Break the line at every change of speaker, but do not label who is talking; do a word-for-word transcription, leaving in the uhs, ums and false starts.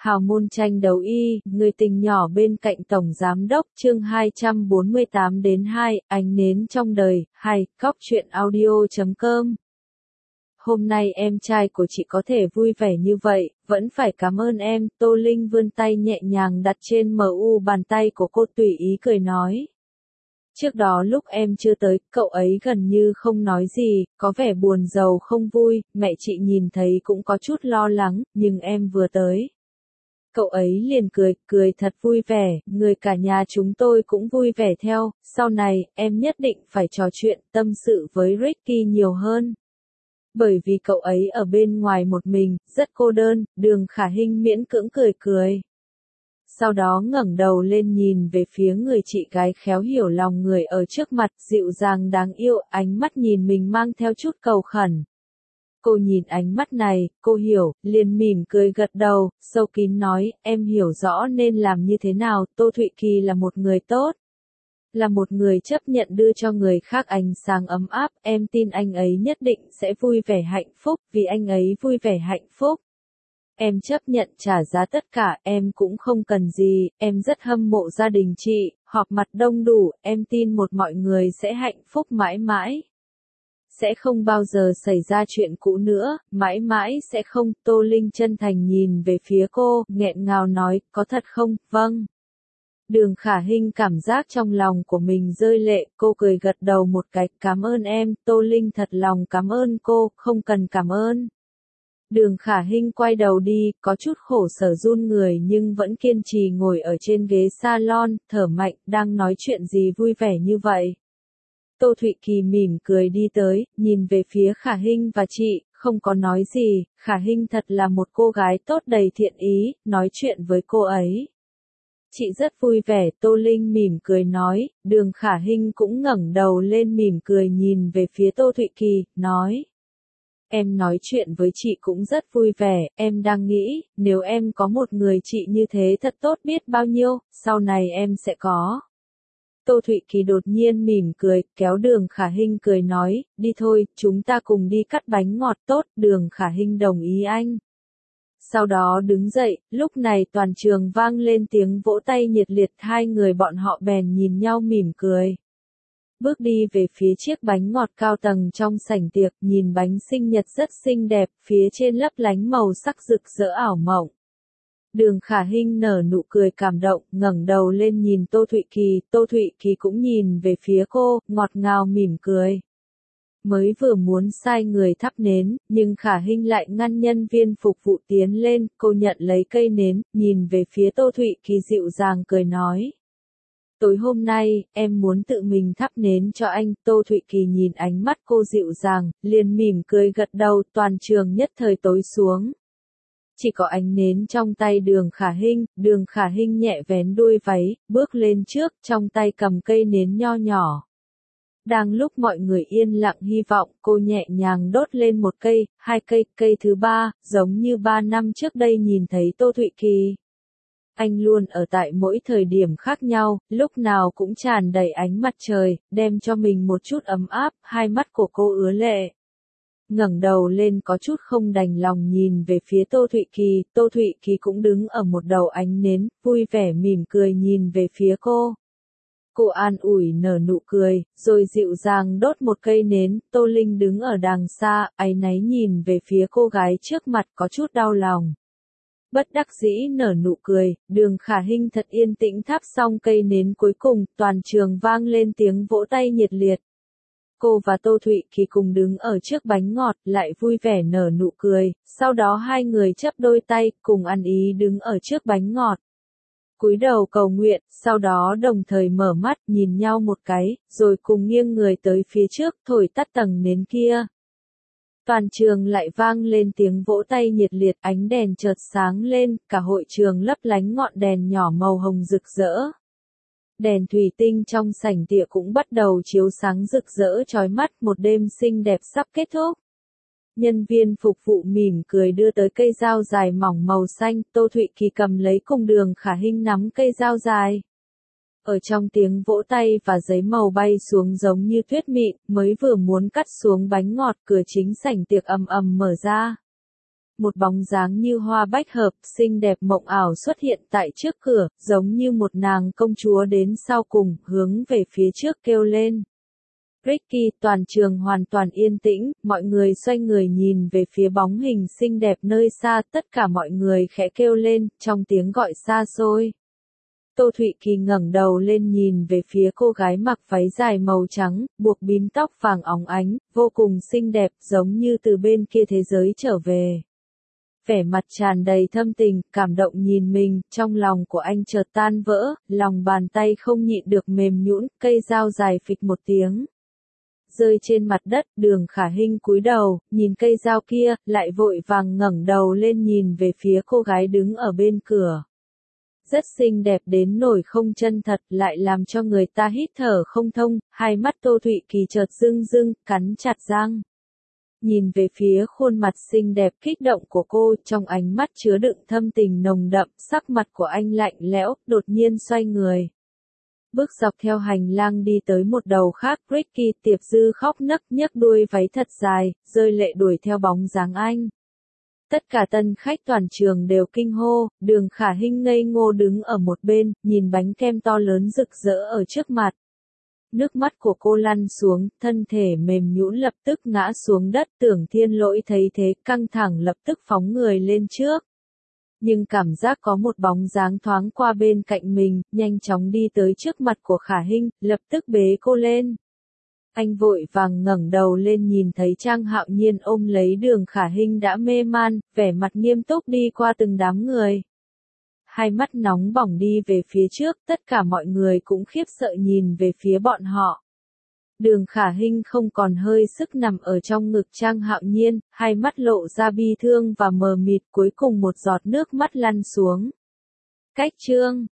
Hào môn tranh đấu y, người tình nhỏ bên cạnh tổng giám đốc, chương hai trăm bốn mươi tám đến hai, ánh nến trong đời, hai, góc truyện audio chấm com. Hôm nay em trai của chị có thể vui vẻ như vậy, vẫn phải cảm ơn em, Tô Linh vươn tay nhẹ nhàng đặt trên mờ u bàn tay của cô tùy ý cười nói. Trước đó lúc em chưa tới, cậu ấy gần như không nói gì, có vẻ buồn rầu không vui, mẹ chị nhìn thấy cũng có chút lo lắng, nhưng em vừa tới. Cậu ấy liền cười, cười thật vui vẻ, người cả nhà chúng tôi cũng vui vẻ theo, sau này, em nhất định phải trò chuyện, tâm sự với Ricky nhiều hơn. Bởi vì cậu ấy ở bên ngoài một mình, rất cô đơn, Đường Khả Hinh miễn cưỡng cười cười. Sau đó ngẩng đầu lên nhìn về phía người chị gái khéo hiểu lòng người ở trước mặt, dịu dàng đáng yêu, ánh mắt nhìn mình mang theo chút cầu khẩn. Cô nhìn ánh mắt này, cô hiểu, liền mỉm cười gật đầu, sâu kín nói, em hiểu rõ nên làm như thế nào, Tô Thụy Kỳ là một người tốt. Là một người chấp nhận đưa cho người khác ánh sáng ấm áp, em tin anh ấy nhất định sẽ vui vẻ hạnh phúc, vì anh ấy vui vẻ hạnh phúc. Em chấp nhận trả giá tất cả, em cũng không cần gì, em rất hâm mộ gia đình chị, họp mặt đông đủ, em tin một mọi người sẽ hạnh phúc mãi mãi. Sẽ không bao giờ xảy ra chuyện cũ nữa, mãi mãi sẽ không, Tô Linh chân thành nhìn về phía cô, nghẹn ngào nói, có thật không, vâng. Đường Khả Hinh cảm giác trong lòng của mình rơi lệ, cô cười gật đầu một cái, cảm ơn em, Tô Linh thật lòng cảm ơn cô, không cần cảm ơn. Đường Khả Hinh quay đầu đi, có chút khổ sở run người nhưng vẫn kiên trì ngồi ở trên ghế salon, thở mạnh, đang nói chuyện gì vui vẻ như vậy. Tô Thụy Kỳ mỉm cười đi tới, nhìn về phía Khả Hinh và chị, không có nói gì, Khả Hinh thật là một cô gái tốt đầy thiện ý, nói chuyện với cô ấy. Chị rất vui vẻ, Tô Linh mỉm cười nói, Đường Khả Hinh cũng ngẩng đầu lên mỉm cười nhìn về phía Tô Thụy Kỳ, nói. Em nói chuyện với chị cũng rất vui vẻ, em đang nghĩ, nếu em có một người chị như thế thật tốt biết bao nhiêu, sau này em sẽ có. Tô Thụy Kỳ đột nhiên mỉm cười, kéo Đường Khả Hinh cười nói, đi thôi, chúng ta cùng đi cắt bánh ngọt tốt, Đường Khả Hinh đồng ý anh. Sau đó đứng dậy, lúc này toàn trường vang lên tiếng vỗ tay nhiệt liệt, hai người bọn họ bèn nhìn nhau mỉm cười. Bước đi về phía chiếc bánh ngọt cao tầng trong sảnh tiệc, nhìn bánh sinh nhật rất xinh đẹp, phía trên lấp lánh màu sắc rực rỡ ảo mộng. Đường Khả Hinh nở nụ cười cảm động, ngẩng đầu lên nhìn Tô Thụy Kỳ, Tô Thụy Kỳ cũng nhìn về phía cô, ngọt ngào mỉm cười. Mới vừa muốn sai người thắp nến, nhưng Khả Hinh lại ngăn nhân viên phục vụ tiến lên, cô nhận lấy cây nến, nhìn về phía Tô Thụy Kỳ dịu dàng cười nói. Tối hôm nay, em muốn tự mình thắp nến cho anh, Tô Thụy Kỳ nhìn ánh mắt cô dịu dàng, liền mỉm cười gật đầu, toàn trường nhất thời tối xuống. Chỉ có ánh nến trong tay Đường Khả Hinh, Đường Khả Hinh nhẹ vén đuôi váy, bước lên trước, trong tay cầm cây nến nho nhỏ. Đang lúc mọi người yên lặng hy vọng, cô nhẹ nhàng đốt lên một cây, hai cây, cây thứ ba, giống như ba năm trước đây nhìn thấy Tô Thụy Kỳ. Anh luôn ở tại mỗi thời điểm khác nhau, lúc nào cũng tràn đầy ánh mặt trời, đem cho mình một chút ấm áp, hai mắt của cô ứa lệ. Ngẩng đầu lên có chút không đành lòng nhìn về phía Tô Thụy Kỳ, Tô Thụy Kỳ cũng đứng ở một đầu ánh nến, vui vẻ mỉm cười nhìn về phía cô. Cô an ủi nở nụ cười, rồi dịu dàng đốt một cây nến, Tô Linh đứng ở đằng xa, áy náy nhìn về phía cô gái trước mặt có chút đau lòng. Bất đắc dĩ nở nụ cười, Đường Khả Hinh thật yên tĩnh thắp xong cây nến cuối cùng, toàn trường vang lên tiếng vỗ tay nhiệt liệt. Cô và Tô Thụy Kỳ cùng đứng ở trước bánh ngọt, lại vui vẻ nở nụ cười, sau đó hai người chấp đôi tay, cùng ăn ý đứng ở trước bánh ngọt. Cúi đầu cầu nguyện, sau đó đồng thời mở mắt, nhìn nhau một cái, rồi cùng nghiêng người tới phía trước, thổi tắt tầng nến kia. Toàn trường lại vang lên tiếng vỗ tay nhiệt liệt, ánh đèn chợt sáng lên, cả hội trường lấp lánh ngọn đèn nhỏ màu hồng rực rỡ. Đèn thủy tinh trong sảnh tiệc cũng bắt đầu chiếu sáng rực rỡ chói mắt, một đêm xinh đẹp sắp kết thúc. Nhân viên phục vụ mỉm cười đưa tới cây dao dài mỏng màu xanh, Tô Thụy Kỳ cầm lấy cùng Đường Khả Hinh nắm cây dao dài. Ở trong tiếng vỗ tay và giấy màu bay xuống giống như tuyết mịn, mới vừa muốn cắt xuống bánh ngọt, cửa chính sảnh tiệc ầm ầm mở ra. Một bóng dáng như hoa bách hợp, xinh đẹp mộng ảo xuất hiện tại trước cửa, giống như một nàng công chúa đến sau cùng, hướng về phía trước kêu lên. Ricky, toàn trường hoàn toàn yên tĩnh, mọi người xoay người nhìn về phía bóng hình xinh đẹp nơi xa, tất cả mọi người khẽ kêu lên, trong tiếng gọi xa xôi. Tô Thụy Kỳ ngẩng đầu lên nhìn về phía cô gái mặc váy dài màu trắng, buộc bím tóc vàng óng ánh, vô cùng xinh đẹp, giống như từ bên kia thế giới trở về. Vẻ mặt tràn đầy thâm tình, cảm động nhìn mình, trong lòng của anh chợt tan vỡ, lòng bàn tay không nhịn được mềm nhũn, cây dao dài phịch một tiếng. Rơi trên mặt đất, Đường Khả Hinh cúi đầu, nhìn cây dao kia, lại vội vàng ngẩng đầu lên nhìn về phía cô gái đứng ở bên cửa. Rất xinh đẹp đến nổi không chân thật, lại làm cho người ta hít thở không thông, hai mắt Tô Thụy Kỳ chợt rưng rưng, cắn chặt răng. Nhìn về phía khuôn mặt xinh đẹp kích động của cô, trong ánh mắt chứa đựng thâm tình nồng đậm, sắc mặt của anh lạnh lẽo, đột nhiên xoay người. Bước dọc theo hành lang đi tới một đầu khác, Ricky Tiệp Dư khóc nấc nhấc đuôi váy thật dài, rơi lệ đuổi theo bóng dáng anh. Tất cả tân khách toàn trường đều kinh hô, Đường Khả Hinh ngây ngô đứng ở một bên, nhìn bánh kem to lớn rực rỡ ở trước mặt. Nước mắt của cô lăn xuống, thân thể mềm nhũn lập tức ngã xuống đất, Tưởng Thiên Lỗi thấy thế, căng thẳng lập tức phóng người lên trước. Nhưng cảm giác có một bóng dáng thoáng qua bên cạnh mình, nhanh chóng đi tới trước mặt của Khả Hinh, lập tức bế cô lên. Anh vội vàng ngẩng đầu lên nhìn thấy Trang Hạo Nhiên ôm lấy Đường Khả Hinh đã mê man, vẻ mặt nghiêm túc đi qua từng đám người. Hai mắt nóng bỏng đi về phía trước, tất cả mọi người cũng khiếp sợ nhìn về phía bọn họ. Đường Khả Hinh không còn hơi sức nằm ở trong ngực Trang Hạo Nhiên, hai mắt lộ ra bi thương và mờ mịt, cuối cùng một giọt nước mắt lăn xuống. Cách chương